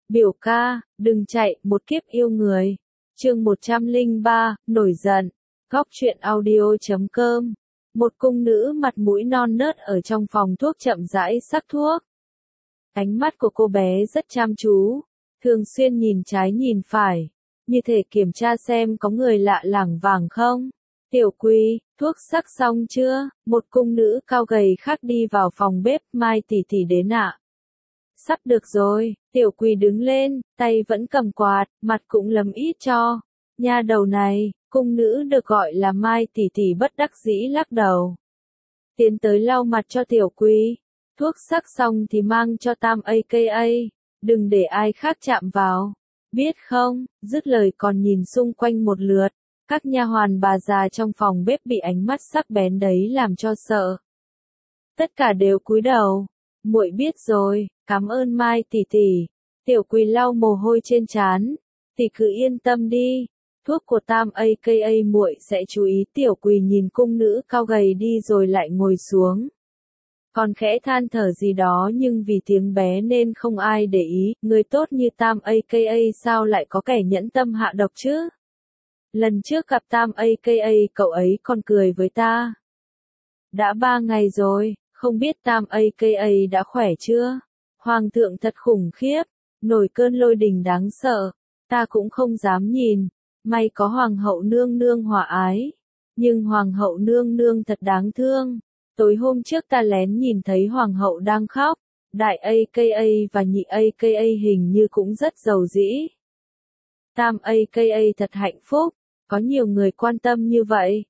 Biểu ca, đừng chạy, một kiếp yêu người. Chương 103, nổi giận. Góc truyện audio.com. Một cung nữ mặt mũi non nớt ở trong phòng thuốc chậm rãi sắc thuốc. Ánh mắt của cô bé rất chăm chú, thường xuyên nhìn trái nhìn phải, như thể kiểm tra xem có người lạ lảng vảng không. Tiểu Quỳ, thuốc sắc xong chưa? Một cung nữ cao gầy khác đi vào phòng bếp, Mai tỷ tỷ đến ạ. Sắp được rồi, Tiểu Quỳ đứng lên, tay vẫn cầm quạt, mặt cũng lấm ít cho. Nha đầu này, cung nữ được gọi là Mai tỷ tỷ bất đắc dĩ lắc đầu. Tiến tới lau mặt cho Tiểu Quỳ. Thuốc sắc xong thì mang cho Tam aka, đừng để ai khác chạm vào. Biết không? Dứt lời còn nhìn xung quanh một lượt. Các nha hoàn bà già trong phòng bếp bị ánh mắt sắc bén đấy làm cho sợ. Tất cả đều cúi đầu. Muội biết rồi, cảm ơn Mai tỷ tỷ. Tiểu Quỳ lau mồ hôi trên trán. Tỷ cứ yên tâm đi. Thuốc của Tam aka muội sẽ chú ý. Tiểu Quỳ nhìn cung nữ cao gầy đi rồi lại ngồi xuống. Còn khẽ than thở gì đó nhưng vì tiếng bé nên không ai để ý. Người tốt như Tam aka sao lại có kẻ nhẫn tâm hạ độc chứ? Lần trước gặp Tam aka cậu ấy còn cười với ta. Đã 3 ngày rồi, không biết Tam aka đã khỏe chưa? Hoàng thượng thật khủng khiếp, nổi cơn lôi đình đáng sợ. Ta cũng không dám nhìn. May có Hoàng hậu nương nương hòa ái. Nhưng Hoàng hậu nương nương thật đáng thương. Tối hôm trước ta lén nhìn thấy Hoàng hậu đang khóc. Đại aka và nhị aka hình như cũng rất giàu dĩ. Tam aka thật hạnh phúc. Có nhiều người quan tâm như vậy.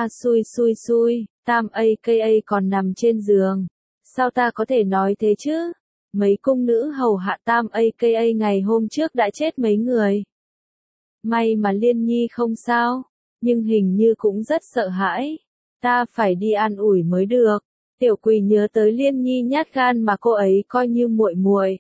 Xui, Tam aka còn nằm trên giường. Sao ta có thể nói thế chứ? Mấy cung nữ hầu hạ Tam aka ngày hôm trước đã chết mấy người. May mà Liên Nhi không sao, nhưng hình như cũng rất sợ hãi. Ta phải đi an ủi mới được. Tiểu Quỳ nhớ tới Liên Nhi nhát gan mà cô ấy coi như muội muội.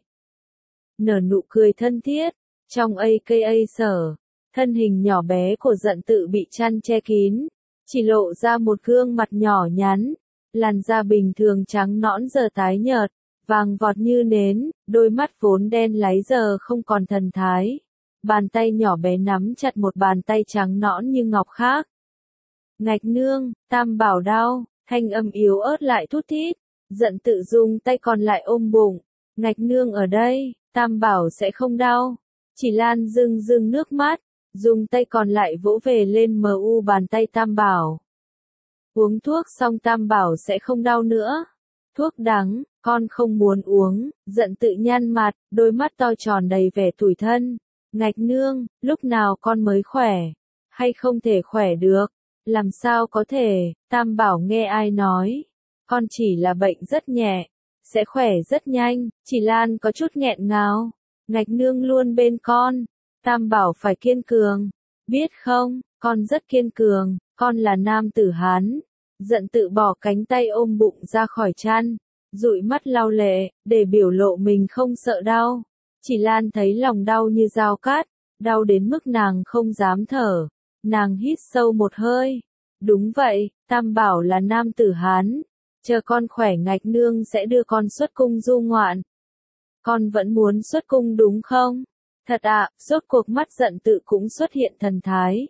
Nở nụ cười thân thiết, trong aka sở. Thân hình nhỏ bé của Dận Tự bị chăn che kín, chỉ lộ ra một gương mặt nhỏ nhắn, làn da bình thường trắng nõn giờ tái nhợt, vàng vọt như nến, đôi mắt vốn đen láy giờ không còn thần thái. Bàn tay nhỏ bé nắm chặt một bàn tay trắng nõn như ngọc khác. Ngạch nương, Tam bảo đau, thanh âm yếu ớt lại thút thít. Dận Tự dùng tay còn lại ôm bụng. Ngạch nương ở đây, Tam bảo sẽ không đau. Chỉ Lan rưng nước mắt. Dùng tay còn lại vỗ về lên bàn tay Tam bảo. Uống thuốc xong Tam bảo sẽ không đau nữa. Thuốc đắng, con không muốn uống. Dận Tự nhăn mặt, đôi mắt to tròn đầy vẻ tủi thân. Ngạch nương, lúc nào con mới khỏe? Hay không thể khỏe được? Làm sao có thể? Tam bảo nghe ai nói? Con chỉ là bệnh rất nhẹ. Sẽ khỏe rất nhanh. Chỉ Lan có chút nghẹn ngào. Ngạch nương luôn bên con. Tam bảo phải kiên cường. Biết không, con rất kiên cường, con là nam tử Hán. Dận Tự bỏ cánh tay ôm bụng ra khỏi chăn, dụi mắt lau lệ, để biểu lộ mình không sợ đau. Chỉ Lan thấy lòng đau như dao cắt, đau đến mức nàng không dám thở. Nàng hít sâu một hơi. Đúng vậy, Tam bảo là nam tử Hán. Chờ con khỏe ngạch nương sẽ đưa con xuất cung du ngoạn. Con vẫn muốn xuất cung đúng không? Thật ạ, rốt cuộc mắt Dận Tự cũng xuất hiện thần thái.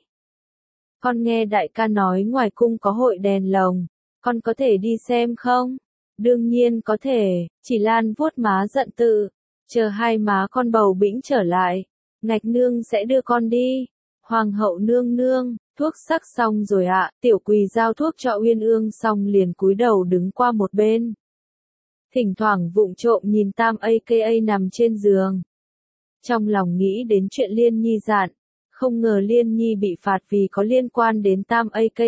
Con nghe đại ca nói ngoài cung có hội đèn lồng, con có thể đi xem không? Đương nhiên có thể. Chỉ Lan vuốt má Dận Tự, chờ hai má con bầu bĩnh trở lại. Ngạch nương sẽ đưa con đi. Hoàng hậu nương nương, thuốc sắc xong rồi ạ. Tiểu Quỳ giao thuốc cho Uyên Ương xong liền cúi đầu đứng qua một bên. Thỉnh thoảng vụng trộm nhìn Tam aka nằm trên giường. Trong lòng nghĩ đến chuyện Liên Nhi dạn, không ngờ Liên Nhi bị phạt vì có liên quan đến Tam aka.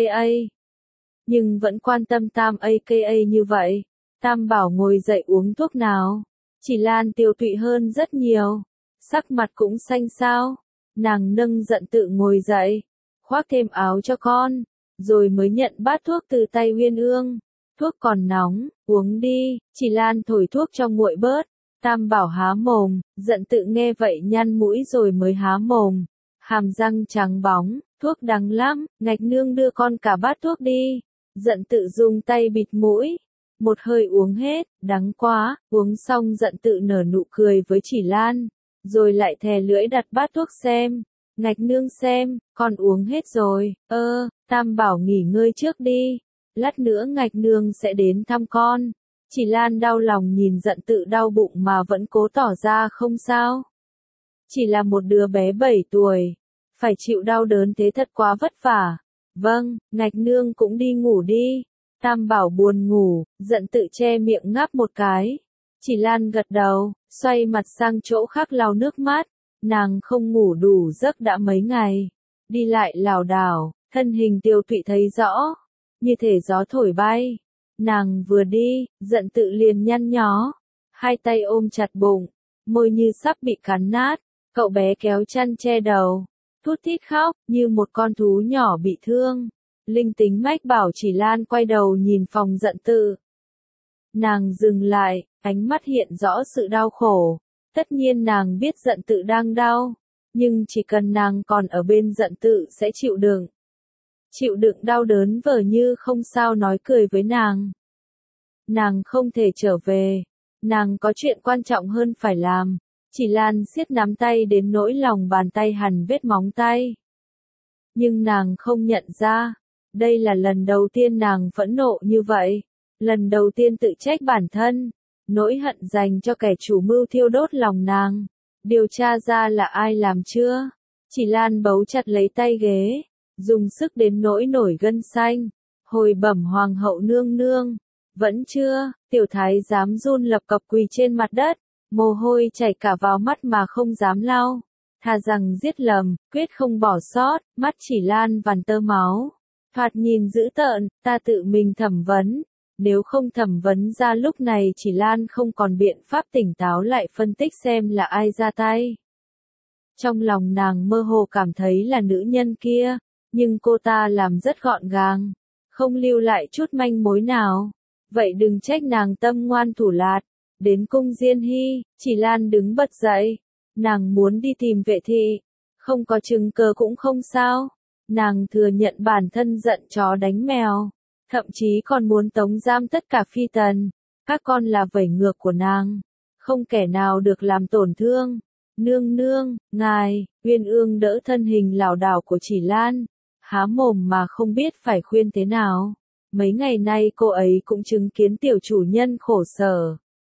Nhưng vẫn quan tâm Tam aka như vậy. Tam bảo ngồi dậy uống thuốc nào. Chỉ Lan tiêu tụy hơn rất nhiều. Sắc mặt cũng xanh xao. Nàng nâng Dận Tự ngồi dậy, khoác thêm áo cho con, rồi mới nhận bát thuốc từ tay Uyên Ương. Thuốc còn nóng, uống đi. Chỉ Lan thổi thuốc cho nguội bớt. Tam bảo há mồm, Dận Tự nghe vậy nhăn mũi rồi mới há mồm. Hàm răng trắng bóng, thuốc đắng lắm, ngạch nương đưa con cả bát thuốc đi. Dận Tự dùng tay bịt mũi. Một hơi uống hết, đắng quá, uống xong Dận Tự nở nụ cười với Chỉ Lan. rồi lại thè lưỡi đặt bát thuốc xem. Ngạch nương xem, con uống hết rồi, Tam bảo nghỉ ngơi trước đi, lát nữa Ngạch nương sẽ đến thăm con. Chỉ Lan đau lòng nhìn Dận Tự đau bụng mà vẫn cố tỏ ra không sao. Chỉ là một đứa bé 7 tuổi, phải chịu đau đớn thế thật quá vất vả. Vâng, Ngạch nương cũng đi ngủ đi. Tam bảo buồn ngủ, Dận Tự che miệng ngáp một cái. Chỉ Lan gật đầu, xoay mặt sang chỗ khác lau nước mắt. Nàng không ngủ đủ giấc đã mấy ngày. Đi lại lảo đảo, thân hình tiêu tụy thấy rõ. Như thể gió thổi bay. Nàng vừa đi, Dận Tự liền nhăn nhó. Hai tay ôm chặt bụng, môi như sắp bị cắn nát. Cậu bé kéo chăn che đầu, thút thít khóc, như một con thú nhỏ bị thương. Linh tính mách bảo Chỉ Lan quay đầu nhìn phòng Dận Tự. Nàng dừng lại, ánh mắt hiện rõ sự đau khổ. Tất nhiên nàng biết Dận Tự đang đau, nhưng chỉ cần nàng còn ở bên Dận Tự sẽ chịu đựng. Chịu đựng đau đớn vờ như không sao nói cười với nàng. Nàng không thể trở về, nàng có chuyện quan trọng hơn phải làm. Chỉ Lan siết nắm tay đến nỗi lòng bàn tay hằn vết móng tay. Nhưng nàng không nhận ra, đây là lần đầu tiên nàng phẫn nộ như vậy. Lần đầu tiên tự trách bản thân, nỗi hận dành cho kẻ chủ mưu thiêu đốt lòng nàng. Điều tra ra là ai làm chưa? Chỉ Lan bấu chặt lấy tay ghế, dùng sức đến nỗi nổi gân xanh. Hồi bẩm hoàng hậu nương nương, vẫn chưa. Tiểu thái giám run lập cập quỳ trên mặt đất, mồ hôi chảy cả vào mắt mà không dám lau. Thà rằng giết lầm, quyết không bỏ sót. Mắt Chỉ Lan vằn tơ máu, thoạt nhìn dữ tợn. Ta tự mình thẩm vấn. Nếu không thẩm vấn ra lúc này Chỉ Lan không còn biện pháp tỉnh táo lại phân tích xem là ai ra tay. Trong lòng nàng mơ hồ cảm thấy là nữ nhân kia, nhưng cô ta làm rất gọn gàng, không lưu lại chút manh mối nào. Vậy đừng trách nàng tâm ngoan thủ lạt. Đến cung Diên Hy, Chỉ Lan đứng bật dậy. Nàng muốn đi tìm Vệ thị. Không có chứng cớ cũng không sao. Nàng thừa nhận bản thân giận chó đánh mèo. Thậm chí còn muốn tống giam tất cả phi tần. Các con là vẩy ngược của nàng. Không kẻ nào được làm tổn thương. Nương nương, ngài. Uyên Ương đỡ thân hình lảo đảo của Chỉ Lan. Há mồm mà không biết phải khuyên thế nào. Mấy ngày nay cô ấy cũng chứng kiến tiểu chủ nhân khổ sở.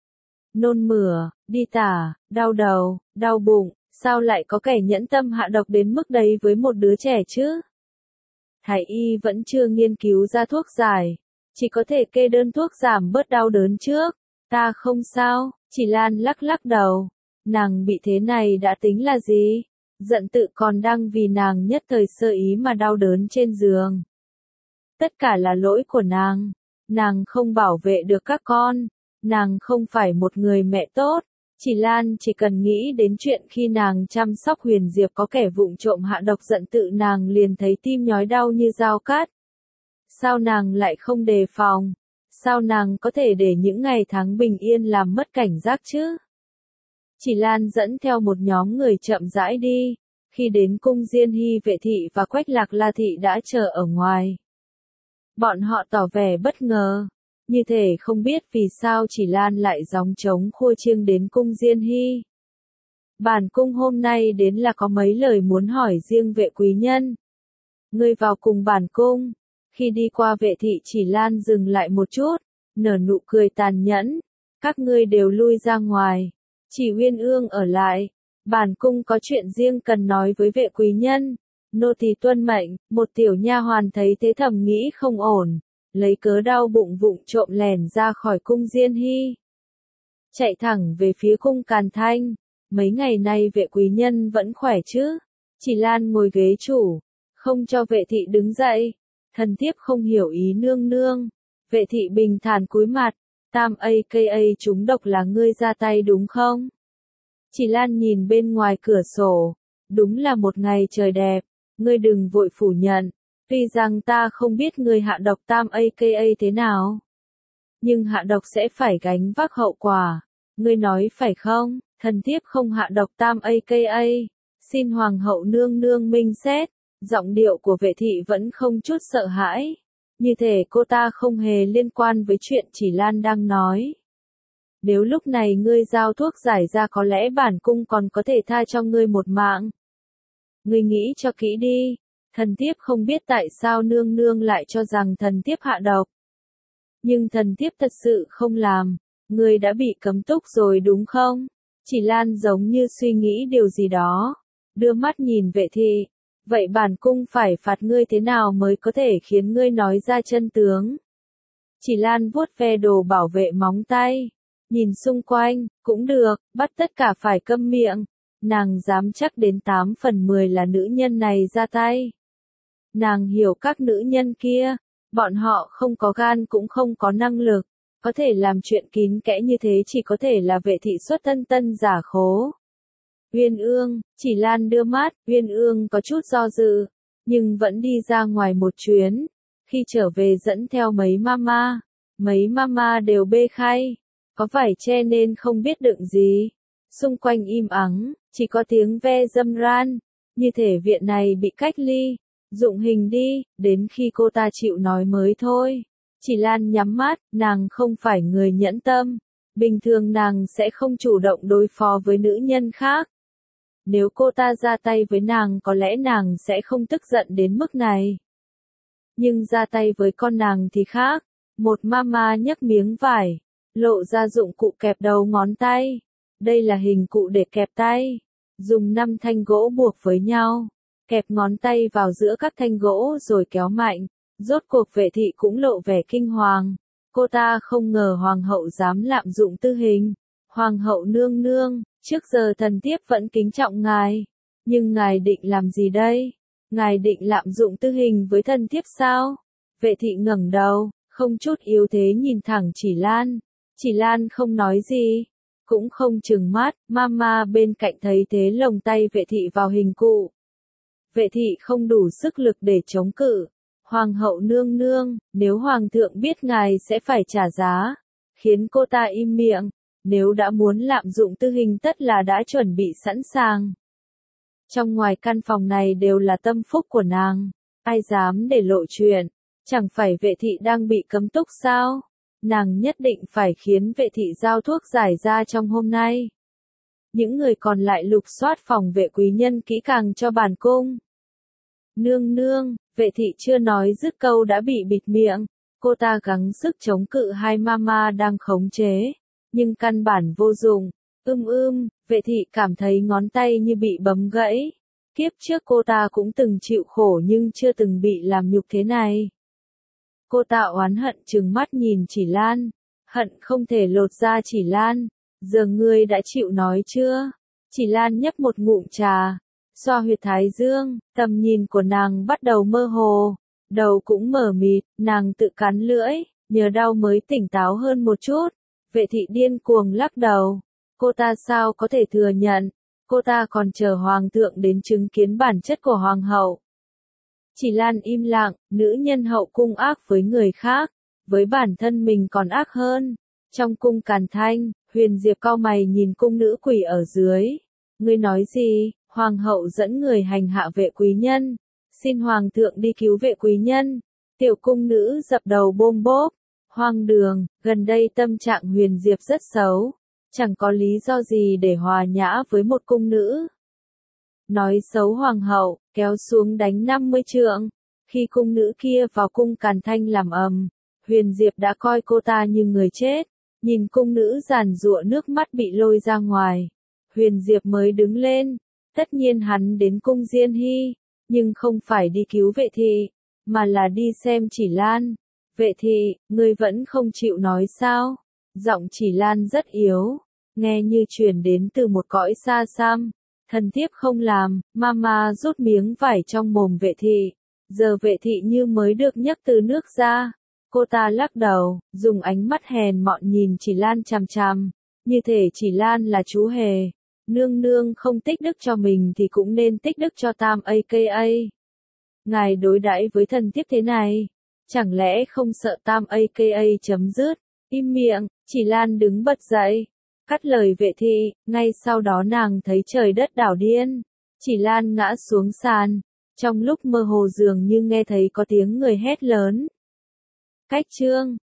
Nôn mửa, đi tả, đau đầu, đau bụng, sao lại có kẻ nhẫn tâm hạ độc đến mức đấy với một đứa trẻ chứ? Thái y vẫn chưa nghiên cứu ra thuốc giải, chỉ có thể kê đơn thuốc giảm bớt đau đớn trước. Ta không sao. Chỉ Lan lắc lắc đầu. Nàng bị thế này đã tính là gì? Dận Tự còn đang vì nàng nhất thời sơ ý mà đau đớn trên giường. Tất cả là lỗi của nàng. Nàng không bảo vệ được các con. Nàng không phải một người mẹ tốt. Chỉ Lan chỉ cần nghĩ đến chuyện khi nàng chăm sóc Huyền Diệp có kẻ vụng trộm hạ độc Dận Tự nàng liền thấy tim nhói đau như dao cắt. Sao nàng lại không đề phòng? Sao nàng có thể để những ngày tháng bình yên làm mất cảnh giác chứ? Chỉ Lan dẫn theo một nhóm người chậm rãi đi. Khi đến cung Diên Hy, Vệ thị và Quách Lạc La thị đã chờ ở ngoài. Bọn họ tỏ vẻ bất ngờ. Như thể không biết vì sao Chỉ Lan lại gióng trống khua chiêng đến cung Diên Hy. Bản cung hôm nay đến là có mấy lời muốn hỏi riêng Vệ quý nhân. Ngươi vào cùng bản cung. Khi đi qua Vệ thị, Chỉ Lan dừng lại một chút, nở nụ cười tàn nhẫn. Các ngươi đều lui ra ngoài. Chỉ Uyên Ương ở lại. Bản cung có chuyện riêng cần nói với Vệ quý nhân. Nô tỳ tuân mệnh. Một tiểu nha hoàn thấy thế thầm nghĩ không ổn. Lấy cớ đau bụng vụng trộm lèn ra khỏi cung Diên Hy. Chạy thẳng về phía cung Càn Thanh. Mấy ngày nay Vệ quý nhân vẫn khỏe chứ? Chỉ Lan ngồi ghế chủ, không cho Vệ thị đứng dậy. Thần thiếp không hiểu ý nương nương. Vệ thị bình thản cúi mặt. Tam aka trúng độc là ngươi ra tay đúng không? Chỉ Lan nhìn bên ngoài cửa sổ. Đúng là một ngày trời đẹp. Ngươi đừng vội phủ nhận. Tuy rằng ta không biết ngươi hạ độc Tam aka thế nào, nhưng hạ độc sẽ phải gánh vác hậu quả. Ngươi nói phải không? Thần thiếp không hạ độc Tam aka. Xin hoàng hậu nương nương minh xét. Giọng điệu của Vệ thị vẫn không chút sợ hãi. Như thể cô ta không hề liên quan với chuyện Chỉ Lan đang nói. Nếu lúc này ngươi giao thuốc giải ra có lẽ bản cung còn có thể tha cho ngươi một mạng. Ngươi nghĩ cho kỹ đi, thần thiếp không biết tại sao nương nương lại cho rằng thần thiếp hạ độc. Nhưng thần thiếp thật sự không làm, ngươi đã bị cấm túc rồi đúng không? Chỉ Lan giống như suy nghĩ điều gì đó, đưa mắt nhìn Vệ thị, vậy bản cung phải phạt ngươi thế nào mới có thể khiến ngươi nói ra chân tướng? Chỉ Lan vuốt ve đồ bảo vệ móng tay, nhìn xung quanh, cũng được, bắt tất cả phải câm miệng, nàng dám chắc đến 8 phần 10 là nữ nhân này ra tay. Nàng hiểu các nữ nhân kia, bọn họ không có gan cũng không có năng lực, có thể làm chuyện kín kẽ như thế chỉ có thể là Vệ thị xuất thân tân giả khố. Uyên Ương, Chỉ Lan đưa mắt, Uyên Ương có chút do dự, nhưng vẫn đi ra ngoài một chuyến, khi trở về dẫn theo mấy mama đều bê khay, có vải che nên không biết đựng gì. Xung quanh im ắng, chỉ có tiếng ve râm ran, như thể viện này bị cách ly. Dụng hình đi, đến khi cô ta chịu nói mới thôi. Chỉ Lan nhắm mắt, nàng không phải người nhẫn tâm. Bình thường nàng sẽ không chủ động đối phó với nữ nhân khác. Nếu cô ta ra tay với nàng có lẽ nàng sẽ không tức giận đến mức này. Nhưng ra tay với con nàng thì khác. Một mama nhấc miếng vải, lộ ra dụng cụ kẹp đầu ngón tay. Đây là hình cụ để kẹp tay. Dùng 5 thanh gỗ buộc với nhau. Kẹp ngón tay vào giữa các thanh gỗ rồi kéo mạnh. Rốt cuộc Vệ thị cũng lộ vẻ kinh hoàng. Cô ta không ngờ hoàng hậu dám lạm dụng tư hình. Hoàng hậu nương nương, trước giờ thần thiếp vẫn kính trọng ngài. Nhưng ngài định làm gì đây? Ngài định lạm dụng tư hình với thần thiếp sao? Vệ thị ngẩng đầu, không chút yếu thế nhìn thẳng Chỉ Lan. Chỉ Lan không nói gì, cũng không trừng mắt. Mama bên cạnh thấy thế lồng tay Vệ thị vào hình cụ. Vệ thị không đủ sức lực để chống cự. Hoàng hậu nương nương, nếu hoàng thượng biết ngài sẽ phải trả giá, khiến cô ta im miệng. Nếu đã muốn lạm dụng tư hình tất là đã chuẩn bị sẵn sàng. Trong ngoài căn phòng này đều là tâm phúc của nàng, ai dám để lộ chuyện, chẳng phải Vệ thị đang bị cấm túc sao? Nàng nhất định phải khiến Vệ thị giao thuốc giải ra trong hôm nay. Những người còn lại lục soát phòng Vệ quý nhân kỹ càng cho bản cung. Nương nương, Vệ thị chưa nói dứt câu đã bị bịt miệng, cô ta gắng sức chống cự hai mama đang khống chế, nhưng căn bản vô dụng. Vệ thị cảm thấy ngón tay như bị bấm gãy. Kiếp trước cô ta cũng từng chịu khổ nhưng chưa từng bị làm nhục thế này. Cô ta oán hận trừng mắt nhìn Chỉ Lan, hận không thể lột ra Chỉ Lan. Giờ ngươi đã chịu nói chưa? Chỉ Lan nhấp một ngụm trà, xoa huyệt thái dương, tầm nhìn của nàng bắt đầu mơ hồ, đầu cũng mờ mịt, nàng tự cắn lưỡi, nhờ đau mới tỉnh táo hơn một chút. Vệ thị điên cuồng lắc đầu. Cô ta sao có thể thừa nhận, cô ta còn chờ hoàng thượng đến chứng kiến bản chất của hoàng hậu. Chỉ Lan im lặng, nữ nhân hậu cung ác với người khác, với bản thân mình còn ác hơn. Trong cung Càn Thanh, Huyền Diệp cau mày nhìn cung nữ quỷ ở dưới. Ngươi nói gì? Hoàng hậu dẫn người hành hạ Vệ quý nhân. Xin hoàng thượng đi cứu Vệ quý nhân. Tiểu cung nữ dập đầu bôm bốp. Hoang đường, gần đây tâm trạng Huyền Diệp rất xấu. Chẳng có lý do gì để hòa nhã với một cung nữ. Nói xấu hoàng hậu, kéo xuống đánh 50 trượng. Khi cung nữ kia vào cung Càn Thanh làm ầm, Huyền Diệp đã coi cô ta như người chết. Nhìn cung nữ giàn giụa nước mắt bị lôi ra ngoài. Huyền Diệp mới đứng lên. Tất nhiên hắn đến cung Diên Hy, nhưng không phải đi cứu Vệ thị, mà là đi xem Chỉ Lan. Vệ thị, ngươi vẫn không chịu nói sao? Giọng Chỉ Lan rất yếu, nghe như truyền đến từ một cõi xa xăm. Thần thiếp không làm. Mama rút miếng vải trong mồm Vệ thị. Giờ Vệ thị như mới được nhấc từ nước ra. Cô ta lắc đầu, dùng ánh mắt hèn mọn nhìn Chỉ Lan chằm chằm, như thể Chỉ Lan là chú hề. Nương nương không tích đức cho mình thì cũng nên tích đức cho Tam aka. Ngài đối đãi với thần thiếp thế này, chẳng lẽ không sợ Tam aka chấm dứt? Im miệng. Chỉ Lan đứng bật dậy, cắt lời Vệ thị. Ngay sau đó nàng thấy trời đất đảo điên. Chỉ Lan ngã xuống sàn, trong lúc mơ hồ dường như nghe thấy có tiếng người hét lớn. Cách chương